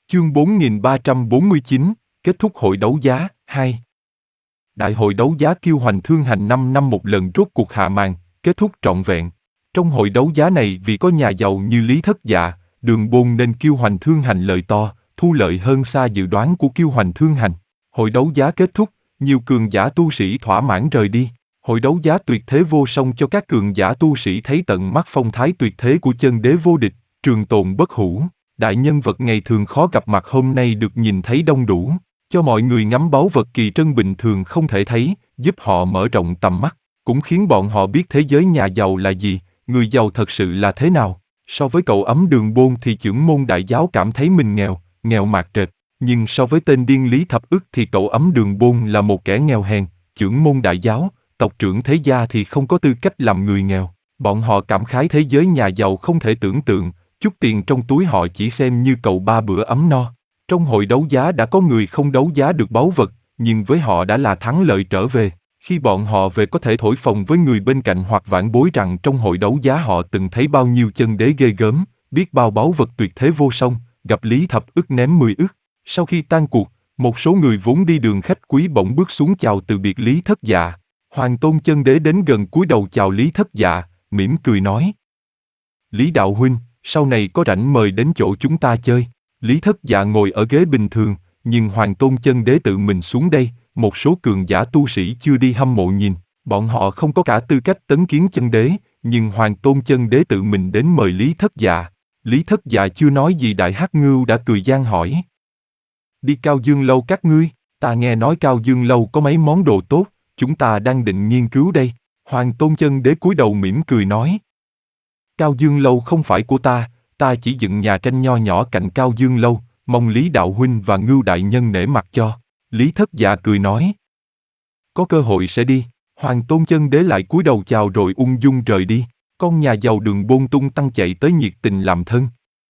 Chương 4349, kết thúc hội đấu giá, 2. Đại hội đấu giá Kiêu Hoành Thương Hành 5 năm một lần rốt cuộc hạ màn, kết thúc trọn vẹn. Trong hội đấu giá này vì có nhà giàu như Lý Thất Dạ, Đường Bôn nên Kiêu Hoành Thương Hành lợi to, thu lợi hơn xa dự đoán của Kiêu Hoành Thương Hành. Hội đấu giá kết thúc, nhiều cường giả tu sĩ thỏa mãn rời đi. Hội đấu giá tuyệt thế vô song cho các cường giả tu sĩ thấy tận mắt phong thái tuyệt thế của chân đế vô địch, trường tồn bất hủ. Đại nhân vật ngày thường khó gặp mặt hôm nay được nhìn thấy đông đủ, cho mọi người ngắm báu vật kỳ trân bình thường không thể thấy, giúp họ mở rộng tầm mắt, cũng khiến bọn họ biết thế giới nhà giàu là gì, người giàu thật sự là thế nào. So với cậu ấm Đường Bôn thì chưởng môn đại giáo cảm thấy mình nghèo mạt trệt, nhưng so với tên điên Lý Thập Ức thì cậu ấm Đường Bôn là một kẻ nghèo hèn, chưởng môn đại giáo, tộc trưởng thế gia thì không có tư cách làm người nghèo. Bọn họ cảm khái thế giới nhà giàu không thể tưởng tượng, chút tiền trong túi họ chỉ xem như cầu 3 bữa ấm no. Trong hội đấu giá đã có người không đấu giá được báu vật, nhưng với họ đã là thắng lợi trở về. Khi bọn họ về có thể thổi phồng với người bên cạnh hoặc vãn bối rằng trong hội đấu giá họ từng thấy bao nhiêu chân đế ghê gớm, biết bao báu vật tuyệt thế vô song, gặp Lý Thập Ức ném 10 ức. Sau khi tan cuộc, một số người vốn đi đường khách quý bỗng bước xuống chào từ biệt Lý Thất Dạ. Hoàng Tôn chân đế đến gần cúi đầu chào Lý Thất Dạ, mỉm cười nói: Lý đạo huynh, sau này có rảnh mời đến chỗ chúng ta chơi. Lý Thất Dạ ngồi ở ghế bình thường, nhưng Hoàng Tôn chân đế tự mình xuống đây, một số cường giả tu sĩ chưa đi hâm mộ nhìn, bọn họ không có cả tư cách tấn kiến chân đế, nhưng Hoàng Tôn chân đế tự mình đến mời Lý Thất Dạ. Lý Thất Dạ chưa nói gì Đại Hắc Ngưu đã cười gian hỏi: Đi Cao Dương lâu các ngươi, ta nghe nói Cao Dương lâu có mấy món đồ tốt, chúng ta đang định nghiên cứu đây. Hoàng Tôn chân đế cúi đầu mỉm cười nói: Cao Dương lâu không phải của ta chỉ dựng nhà tranh nho nhỏ cạnh Cao Dương lâu, mong Lý đạo huynh và Ngưu đại nhân nể mặt cho. Lý Thất Dạ cười nói: Có cơ hội sẽ đi. Hoàng Tôn chân đế lại cúi đầu chào rồi ung dung rời đi. Con nhà giàu Đường Bôn tung tăng chạy tới nhiệt tình làm thân.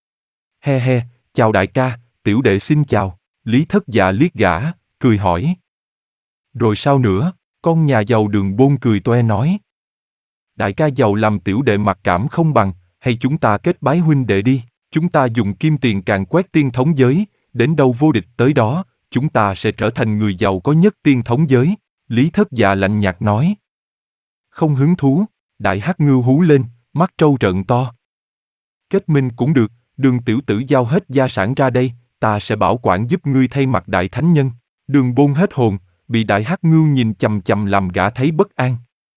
He, chào đại ca, tiểu đệ xin chào. Lý Thất Dạ liếc gã, cười hỏi: Rồi sao nữa? Con nhà giàu Đường Bôn cười toe nói: Đại ca giàu làm tiểu đệ mặc cảm không bằng, hay chúng ta kết bái huynh đệ đi, chúng ta dùng kim tiền càn quét tiên thống giới, đến đâu vô địch tới đó, chúng ta sẽ trở thành người giàu có nhất tiên thống giới. Lý Thất Dạ lạnh nhạt nói. Không hứng thú. Đại Hắc Ngưu hú lên, mắt trâu trợn to. Kết minh cũng được, Đường tiểu tử giao hết gia sản ra đây, ta sẽ bảo quản giúp ngươi thay mặt đại thánh nhân. Đường Bôn hết hồn, bị Đại Hắc Ngưu nhìn chằm chằm làm gã thấy bất an.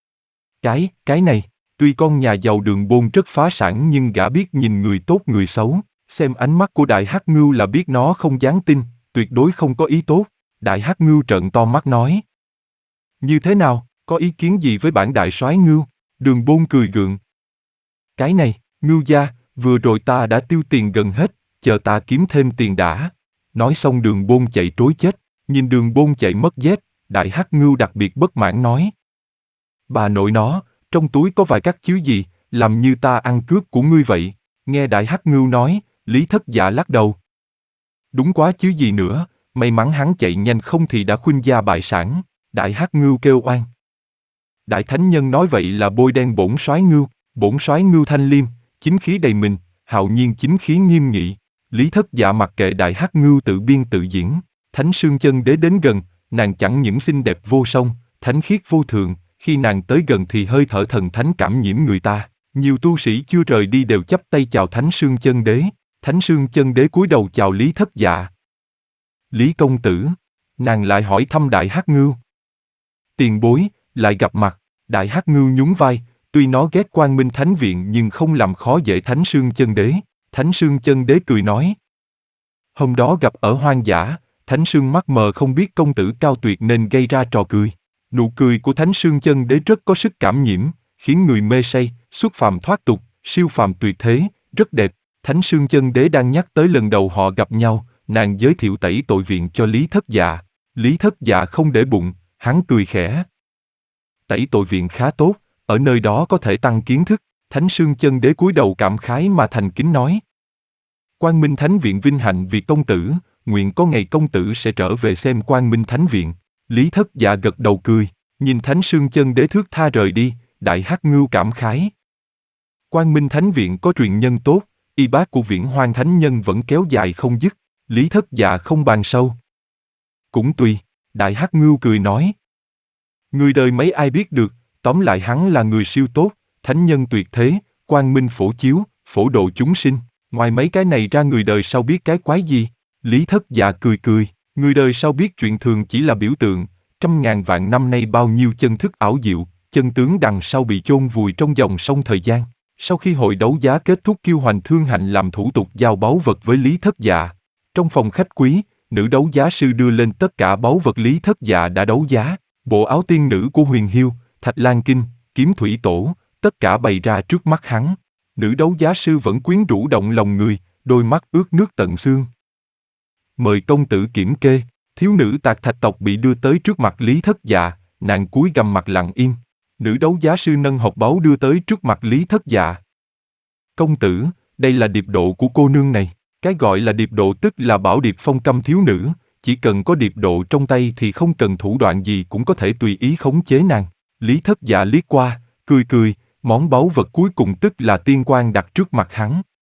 Cái này, tuy con nhà giàu Đường Bôn rất phá sản nhưng gã biết nhìn người tốt người xấu, xem ánh mắt của Đại Hắc Ngưu là biết nó không dám tin, tuyệt đối không có ý tốt. Đại Hắc Ngưu trợn to mắt nói. Như thế nào, có ý kiến gì với bản đại soái Ngưu? Đường Bôn cười gượng. Cái này, Ngưu gia, vừa rồi ta đã tiêu tiền gần hết, chờ ta kiếm thêm tiền đã. Nói xong Đường Bôn chạy trối chết, nhìn Đường Bôn chạy mất dép, Đại Hắc Ngưu đặc biệt bất mãn nói. Bà nội nó, trong túi có vài cắt chứ gì, làm như ta ăn cướp của ngươi vậy. Nghe Đại Hắc Ngưu nói, Lý Thất Dạ lắc đầu. Đúng quá chứ gì nữa, may mắn hắn chạy nhanh không thì đã khuynh gia bại sản. Đại Hắc Ngưu kêu oan. Đại Thánh Nhân nói vậy là bôi đen bổn soái Ngưu thanh liêm, chính khí đầy mình, hạo nhiên chính khí nghiêm nghị. Lý Thất Dạ mặc kệ Đại Hắc Ngưu tự biên tự diễn. Thánh Sương Chân Đế đến gần, nàng chẳng những xinh đẹp vô song, thánh khiết vô thượng, khi nàng tới gần thì hơi thở thần thánh cảm nhiễm người ta. Nhiều tu sĩ chưa rời đi đều chắp tay chào Thánh Sương Chân Đế. Thánh Sương Chân Đế cúi đầu chào Lý Thất Dạ. Lý công tử. Nàng lại hỏi thăm Đại Hắc Ngưu. Tiền bối, lại gặp mặt. Đại Hắc Ngưu nhún vai, tuy nó ghét Quang Minh Thánh Viện nhưng không làm khó dễ Thánh Sương Chân Đế. Thánh Sương Chân Đế cười nói. Hôm đó gặp ở hoang dã, Thánh Sương mắt mờ không biết công tử cao tuyệt nên gây ra trò cười. Nụ cười của Thánh Sương Chân Đế rất có sức cảm nhiễm, khiến người mê say, xuất phàm thoát tục, siêu phàm tuyệt thế, rất đẹp. Thánh Sương Chân Đế đang nhắc tới lần đầu họ gặp nhau, nàng giới thiệu tẩy tội viện cho Lý Thất Dạ. Lý Thất Dạ không để bụng, hắn cười khẽ. Tẩy tội viện khá tốt, ở nơi đó có thể tăng kiến thức. Thánh Sương Chân Đế cúi đầu cảm khái mà thành kính nói. Quang Minh Thánh Viện vinh hạnh vì công tử, nguyện có ngày công tử sẽ trở về xem Quang Minh Thánh Viện. Lý Thất Dạ gật đầu cười, nhìn Thánh Sương Chân Đế thước tha rời đi, Đại Hắc Ngưu cảm khái. Quang Minh Thánh Viện có truyền nhân tốt, y bác của Viễn Hoang Thánh Nhân vẫn kéo dài không dứt. Lý Thất Dạ không bàn sâu. Cũng tùy, Đại Hắc Ngưu cười nói. Người đời mấy ai biết được, tóm lại hắn là người siêu tốt, thánh nhân tuyệt thế, quang minh phổ chiếu, phổ độ chúng sinh. Ngoài mấy cái này ra người đời sau biết cái quái gì? Lý Thất Dạ cười cười, người đời sau biết chuyện thường chỉ là biểu tượng, trăm ngàn vạn năm nay bao nhiêu chân thức ảo diệu, chân tướng đằng sau bị chôn vùi trong dòng sông thời gian. Sau khi hội đấu giá kết thúc, Kiêu Hoành Thương Hành làm thủ tục giao báu vật với Lý Thất Dạ. Trong phòng khách quý, nữ đấu giá sư đưa lên tất cả báu vật Lý Thất Dạ đã đấu giá, bộ áo tiên nữ của Huyền Hiêu, Thạch Lan Kinh, Kiếm Thủy Tổ, tất cả bày ra trước mắt hắn. Nữ đấu giá sư vẫn quyến rũ động lòng người, đôi mắt ướt nước tận xương. Mời công tử kiểm kê. Thiếu nữ Tạc Thạch tộc bị đưa tới trước mặt Lý Thất Dạ, nàng cúi gằm mặt lặng im. Nữ đấu giá sư nâng hộp báu đưa tới trước mặt Lý Thất Dạ. Công tử, đây là điệp độ của cô nương này. Cái gọi là điệp độ tức là bảo điệp phong câm thiếu nữ, chỉ cần có điệp độ trong tay thì không cần thủ đoạn gì cũng có thể tùy ý khống chế nàng. Lý Thất Dạ liếc qua, cười cười, món báu vật cuối cùng tức là tiên quan đặt trước mặt hắn.